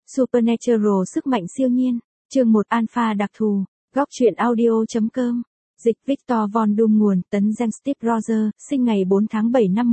Supernatural sức mạnh siêu nhiên. Chương 1 Alpha đặc thù. Góc truyện audio.com. Dịch Victor Von Doom nguồn tấn James Steve Rogers, sinh ngày 4 tháng 7 năm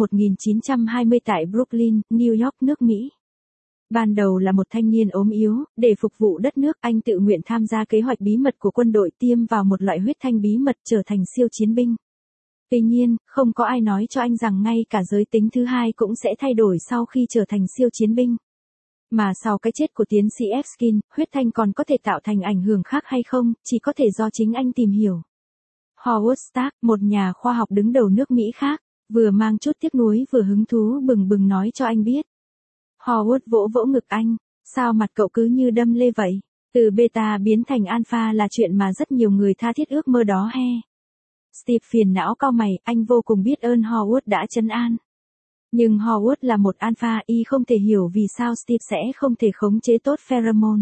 1920 tại Brooklyn, New York, nước Mỹ. Ban đầu là một thanh niên ốm yếu, để phục vụ đất nước, anh tự nguyện tham gia kế hoạch bí mật của quân đội tiêm vào một loại huyết thanh bí mật trở thành siêu chiến binh. Tuy nhiên, không có ai nói cho anh rằng ngay cả giới tính thứ hai cũng sẽ thay đổi sau khi trở thành siêu chiến binh. Mà sau cái chết của tiến sĩ Epstein, huyết thanh còn có thể tạo thành ảnh hưởng khác hay không, chỉ có thể do chính anh tìm hiểu. Howard Stark, một nhà khoa học đứng đầu nước Mỹ khác, vừa mang chút tiếc nuối vừa hứng thú bừng bừng nói cho anh biết. Howard vỗ vỗ ngực anh, sao mặt cậu cứ như đâm lê vậy? Từ beta biến thành alpha là chuyện mà rất nhiều người tha thiết ước mơ đó he. Steve phiền não cau mày, anh vô cùng biết ơn Howard đã trấn an. Nhưng Howard là một alpha, y không thể hiểu vì sao Steve sẽ không thể khống chế tốt pheromone.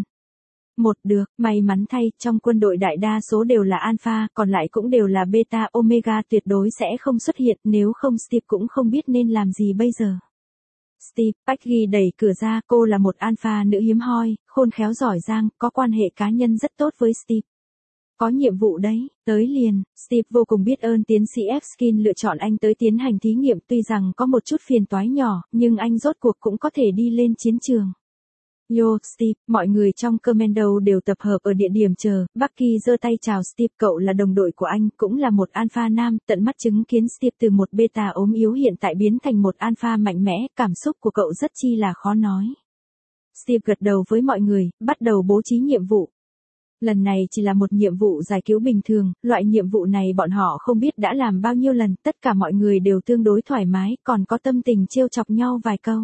Được, may mắn thay, trong quân đội đại đa số đều là alpha, còn lại cũng đều là beta, omega tuyệt đối sẽ không xuất hiện, nếu không Steve cũng không biết nên làm gì bây giờ. Steve, Peggy đẩy cửa ra, cô là một alpha nữ hiếm hoi, khôn khéo giỏi giang, có quan hệ cá nhân rất tốt với Steve. Có nhiệm vụ đấy, tới liền. Steve vô cùng biết ơn tiến sĩ Epstein lựa chọn anh tới tiến hành thí nghiệm, tuy rằng có một chút phiền toái nhỏ, nhưng anh rốt cuộc cũng có thể đi lên chiến trường. Yo, Steve, mọi người trong Commando đều tập hợp ở địa điểm chờ, Bucky giơ tay chào Steve, cậu là đồng đội của anh, cũng là một alpha nam, tận mắt chứng kiến Steve từ một beta ốm yếu hiện tại biến thành một alpha mạnh mẽ, cảm xúc của cậu rất chi là khó nói. Steve gật đầu với mọi người, bắt đầu bố trí nhiệm vụ. Lần này chỉ là một nhiệm vụ giải cứu bình thường, loại nhiệm vụ này bọn họ không biết đã làm bao nhiêu lần, tất cả mọi người đều tương đối thoải mái, còn có tâm tình trêu chọc nhau vài câu.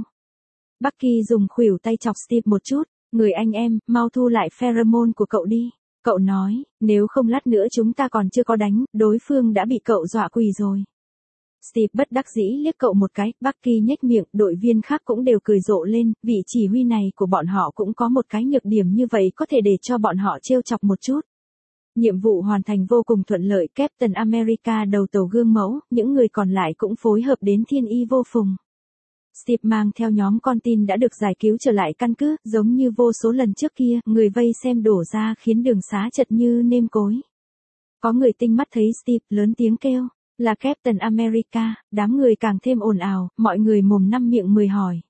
Bucky dùng khuỷu tay chọc Steve một chút, người anh em, mau thu lại pheromone của cậu đi. Cậu nói, nếu không lát nữa chúng ta còn chưa có đánh, đối phương đã bị cậu dọa quỳ rồi. Steve bất đắc dĩ liếc cậu một cái, Bucky nhếch miệng, đội viên khác cũng đều cười rộ lên, vị chỉ huy này của bọn họ cũng có một cái nhược điểm như vậy có thể để cho bọn họ trêu chọc một chút. Nhiệm vụ hoàn thành vô cùng thuận lợi, Captain America đầu tàu gương mẫu, những người còn lại cũng phối hợp đến thiên y vô phùng. Steve mang theo nhóm con tin đã được giải cứu trở lại căn cứ, giống như vô số lần trước kia, người vây xem đổ ra khiến đường xá chật như nêm cối. Có người tinh mắt thấy Steve, lớn tiếng kêu, là Captain America, đám người càng thêm ồn ào, mọi người mồm năm miệng mười hỏi.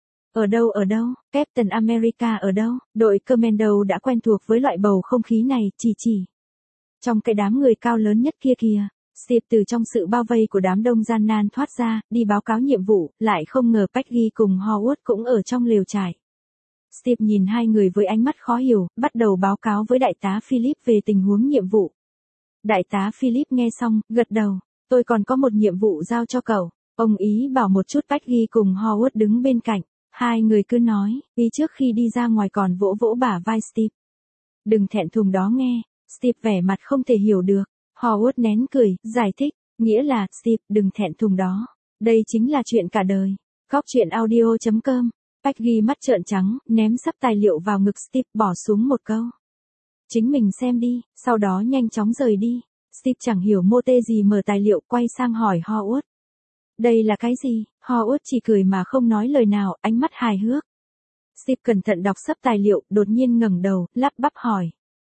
Ở đâu, Captain America ở đâu? Đội Commando đã quen thuộc với loại bầu không khí này, chỉ. Trong cái đám người cao lớn nhất kia kìa. Steve từ trong sự bao vây của đám đông gian nan thoát ra, đi báo cáo nhiệm vụ, lại không ngờ Peggy cùng Howard cũng ở trong lều trại. Steve nhìn hai người với ánh mắt khó hiểu, bắt đầu báo cáo với đại tá Philip về tình huống nhiệm vụ. Đại tá Philip nghe xong, gật đầu, tôi còn có một nhiệm vụ giao cho cậu. Ông ý bảo một chút Peggy cùng Howard đứng bên cạnh, hai người cứ nói, đi trước khi đi ra ngoài còn vỗ vỗ bả vai Steve. Đừng thẹn thùng đó nghe, Steve vẻ mặt không thể hiểu được. Howard nén cười, giải thích, nghĩa là, Steve, đừng thẹn thùng đó. Đây chính là chuyện cả đời. Góc truyện audio.com. Peggy mắt trợn trắng, ném sắp tài liệu vào ngực Steve, bỏ xuống một câu. Chính mình xem đi, sau đó nhanh chóng rời đi. Steve chẳng hiểu mô tê gì mở tài liệu, quay sang hỏi Howard. Đây là cái gì? Howard chỉ cười mà không nói lời nào, ánh mắt hài hước. Steve cẩn thận đọc sắp tài liệu, đột nhiên ngẩng đầu, lắp bắp hỏi.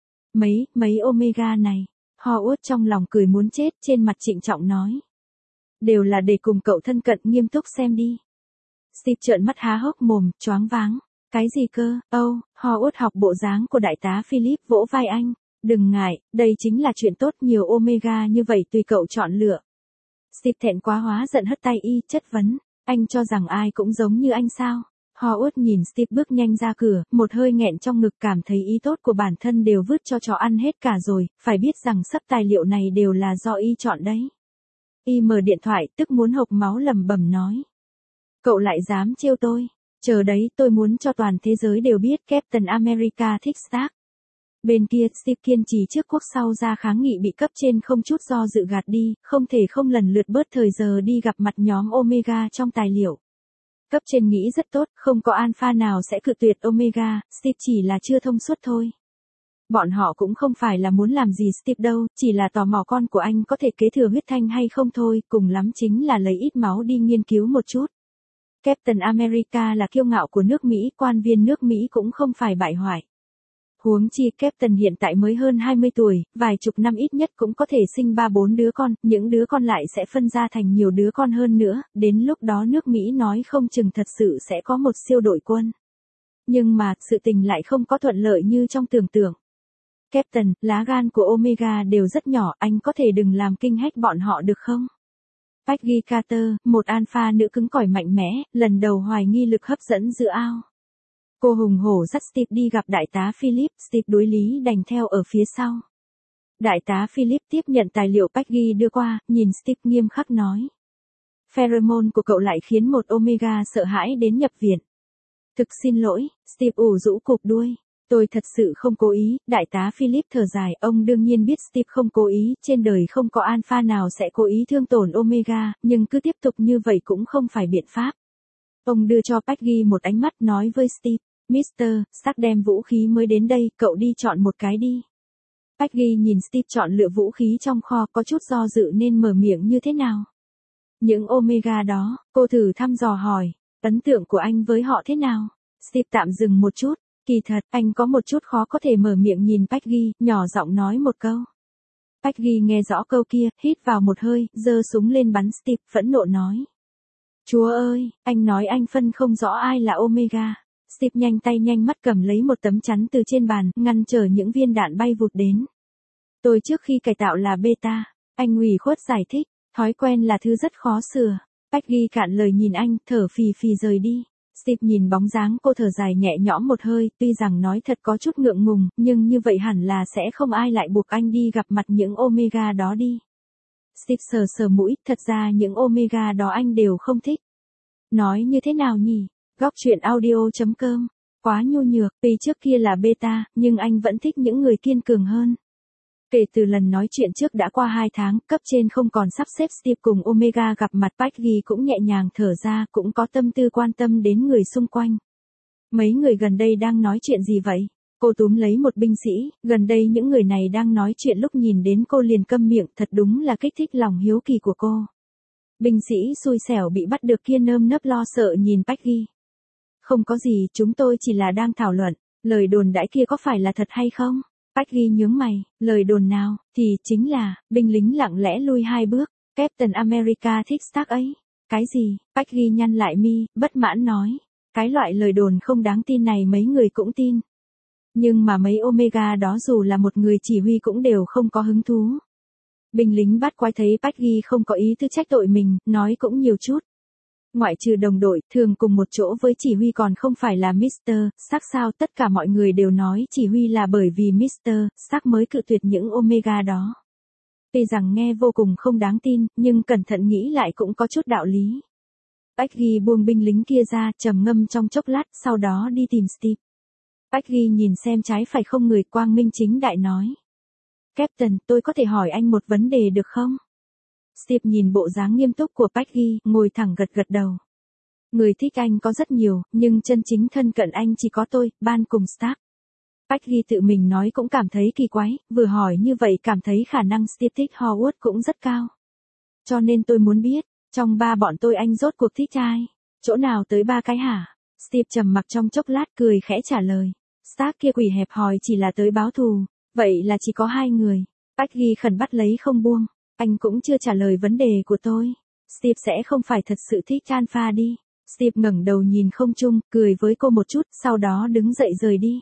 Mấy omega này. Howard trong lòng cười muốn chết, trên mặt trịnh trọng nói. Đều là để cùng cậu thân cận, nghiêm túc xem đi. Steve trợn mắt há hốc mồm, choáng váng. Cái gì cơ? Howard học bộ dáng của đại tá Philip, vỗ vai anh. Đừng ngại, đây chính là chuyện tốt, nhiều omega như vậy tùy cậu chọn lựa. Steve thẹn quá hóa giận hất tay y, chất vấn. Anh cho rằng ai cũng giống như anh sao? Howard nhìn Steve bước nhanh ra cửa, một hơi nghẹn trong ngực, cảm thấy ý tốt của bản thân đều vứt cho chó ăn hết cả rồi, phải biết rằng sắp tài liệu này đều là do y chọn đấy. Y mở điện thoại, tức muốn hộc máu, lẩm bẩm nói. Cậu lại dám trêu tôi, chờ đấy, tôi muốn cho toàn thế giới đều biết Captain America thích Stark. Bên kia, Steve kiên trì trước quốc sau ra kháng nghị bị cấp trên không chút do dự gạt đi, không thể không lần lượt bớt thời giờ đi gặp mặt nhóm Omega trong tài liệu. Cấp trên nghĩ rất tốt, không có alpha nào sẽ cự tuyệt Omega, Steve chỉ là chưa thông suốt thôi. Bọn họ cũng không phải là muốn làm gì Steve đâu, chỉ là tò mò con của anh có thể kế thừa huyết thanh hay không thôi, cùng lắm chính là lấy ít máu đi nghiên cứu một chút. Captain America là kiêu ngạo của nước Mỹ, quan viên nước Mỹ cũng không phải bại hoại. Huống chi Captain hiện tại mới hơn 20 tuổi, vài chục năm ít nhất cũng có thể sinh 3-4 đứa con, những đứa con lại sẽ phân ra thành nhiều đứa con hơn nữa, đến lúc đó nước Mỹ nói không chừng thật sự sẽ có một siêu đội quân. Nhưng mà, sự tình lại không có thuận lợi như trong tưởng tượng. Captain, lá gan của Omega đều rất nhỏ, anh có thể đừng làm kinh hách bọn họ được không? Peggy Carter, một alpha nữ cứng cỏi mạnh mẽ, lần đầu hoài nghi lực hấp dẫn giữa ao. Cô hùng hổ dắt Steve đi gặp đại tá Philip, Steve đối lý đành theo ở phía sau. Đại tá Philip tiếp nhận tài liệu Peggy đưa qua, nhìn Steve nghiêm khắc nói. Pheromone của cậu lại khiến một Omega sợ hãi đến nhập viện. Thực xin lỗi, Steve ủ rũ cụp đuôi. Tôi thật sự không cố ý, đại tá Philip thở dài, ông đương nhiên biết Steve không cố ý, trên đời không có alpha nào sẽ cố ý thương tổn Omega, nhưng cứ tiếp tục như vậy cũng không phải biện pháp. Ông đưa cho Peggy một ánh mắt nói với Steve, Mr. Stark đem vũ khí mới đến đây, cậu đi chọn một cái đi. Peggy nhìn Steve chọn lựa vũ khí trong kho có chút do dự nên mở miệng như thế nào. Những Omega đó, cô thử thăm dò hỏi, ấn tượng của anh với họ thế nào? Steve tạm dừng một chút. Kỳ thật, anh có một chút khó có thể mở miệng nhìn Peggy, nhỏ giọng nói một câu. Peggy nghe rõ câu kia, hít vào một hơi, giơ súng lên bắn Steve, phẫn nộ nói. Chúa ơi, anh nói anh phân không rõ ai là Omega. Steve nhanh tay nhanh mắt cầm lấy một tấm chắn từ trên bàn, ngăn trở những viên đạn bay vụt đến. Tôi trước khi cải tạo là beta, anh ủy khuất giải thích, thói quen là thứ rất khó sửa. Peggy cạn lời nhìn anh, thở phì phì rời đi. Steve nhìn bóng dáng cô thở dài nhẹ nhõm một hơi, tuy rằng nói thật có chút ngượng ngùng, nhưng như vậy hẳn là sẽ không ai lại buộc anh đi gặp mặt những Omega đó đi. Steve sờ sờ mũi, thật ra những Omega đó anh đều không thích. Nói như thế nào nhỉ? Góc truyện audio.com. Quá nhu nhược, vì trước kia là beta, nhưng anh vẫn thích những người kiên cường hơn. Kể từ lần nói chuyện trước đã qua 2 tháng, cấp trên không còn sắp xếp Steve cùng Omega gặp mặt, Peggy cũng nhẹ nhàng thở ra, cũng có tâm tư quan tâm đến người xung quanh. Mấy người gần đây đang nói chuyện gì vậy? Cô túm lấy một binh sĩ, gần đây những người này đang nói chuyện lúc nhìn đến cô liền câm miệng, thật đúng là kích thích lòng hiếu kỳ của cô. Binh sĩ xui xẻo bị bắt được kia nơm nớp lo sợ nhìn Peggy. Không có gì, chúng tôi chỉ là đang thảo luận, lời đồn đãi kia có phải là thật hay không? Peggy nhướng mày, lời đồn nào, thì chính là, binh lính lặng lẽ lui 2 bước, Captain America thích Stark ấy. Cái gì? Peggy nhăn lại mi, bất mãn nói. Cái loại lời đồn không đáng tin này mấy người cũng tin. Nhưng mà mấy Omega đó dù là một người chỉ huy cũng đều không có hứng thú. Binh lính bắt quái thấy Peggy không có ý tư trách tội mình, nói cũng nhiều chút. Ngoại trừ đồng đội, thường cùng một chỗ với chỉ huy còn không phải là Mr. Stark sao, tất cả mọi người đều nói chỉ huy là bởi vì Mr. Stark mới cự tuyệt những Omega đó. Tuy rằng nghe vô cùng không đáng tin, nhưng cẩn thận nghĩ lại cũng có chút đạo lý. Peggy buông binh lính kia ra, trầm ngâm trong chốc lát, sau đó đi tìm Steve. Peggy nhìn xem trái phải không người, quang minh chính đại nói. Captain, tôi có thể hỏi anh một vấn đề được không? Steve nhìn bộ dáng nghiêm túc của Peggy, ngồi thẳng gật gật đầu. Người thích anh có rất nhiều, nhưng chân chính thân cận anh chỉ có tôi, Ban cùng Stark. Peggy tự mình nói cũng cảm thấy kỳ quái, vừa hỏi như vậy cảm thấy khả năng Steve thích Howard cũng rất cao. Cho nên tôi muốn biết, trong 3 bọn tôi anh rốt cuộc thích ai? Chỗ nào tới 3 cái hả? Steve trầm mặc trong chốc lát cười khẽ trả lời. Stark kia quỷ hẹp hòi chỉ là tới báo thù, vậy là chỉ có 2 người. Peggy khẩn bắt lấy không buông. Anh cũng chưa trả lời vấn đề của tôi. Steve sẽ không phải thật sự thích Alpha đi. Steve ngẩng đầu nhìn không trung, cười với cô một chút, sau đó đứng dậy rời đi.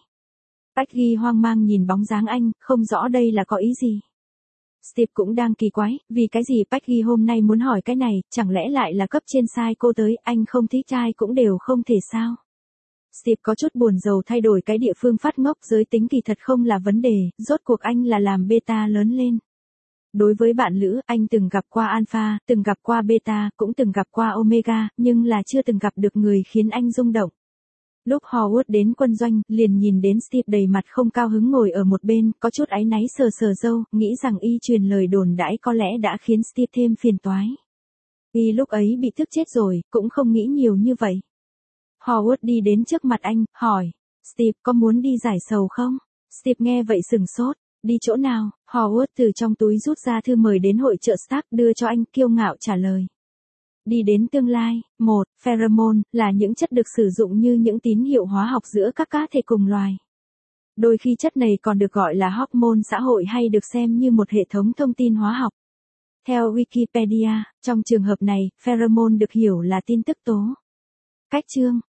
Peggy hoang mang nhìn bóng dáng anh, không rõ đây là có ý gì. Steve cũng đang kỳ quái, vì cái gì Peggy hôm nay muốn hỏi cái này, chẳng lẽ lại là cấp trên sai cô tới, anh không thích trai cũng đều không thể sao. Steve có chút buồn rầu thay đổi cái địa phương phát ngốc, giới tính kỳ thật không là vấn đề, rốt cuộc anh là làm beta lớn lên. Đối với bạn lữ, anh từng gặp qua alpha, từng gặp qua beta, cũng từng gặp qua omega, nhưng là chưa từng gặp được người khiến anh rung động. Lúc Howard đến quân doanh, liền nhìn đến Steve đầy mặt không cao hứng ngồi ở một bên, có chút áy náy sờ sờ râu, nghĩ rằng y truyền lời đồn đãi có lẽ đã khiến Steve thêm phiền toái. Y lúc ấy bị tức chết rồi, cũng không nghĩ nhiều như vậy. Howard đi đến trước mặt anh, hỏi, Steve có muốn đi giải sầu không? Steve nghe vậy sừng sốt, đi chỗ nào? Howard từ trong túi rút ra thư mời đến hội chợ Stark đưa cho anh, kiêu ngạo trả lời. Đi đến tương lai. 1. Pheromone là những chất được sử dụng như những tín hiệu hóa học giữa các cá thể cùng loài. Đôi khi chất này còn được gọi là hormone xã hội hay được xem như một hệ thống thông tin hóa học. Theo Wikipedia, trong trường hợp này, pheromone được hiểu là tin tức tố. Cách chương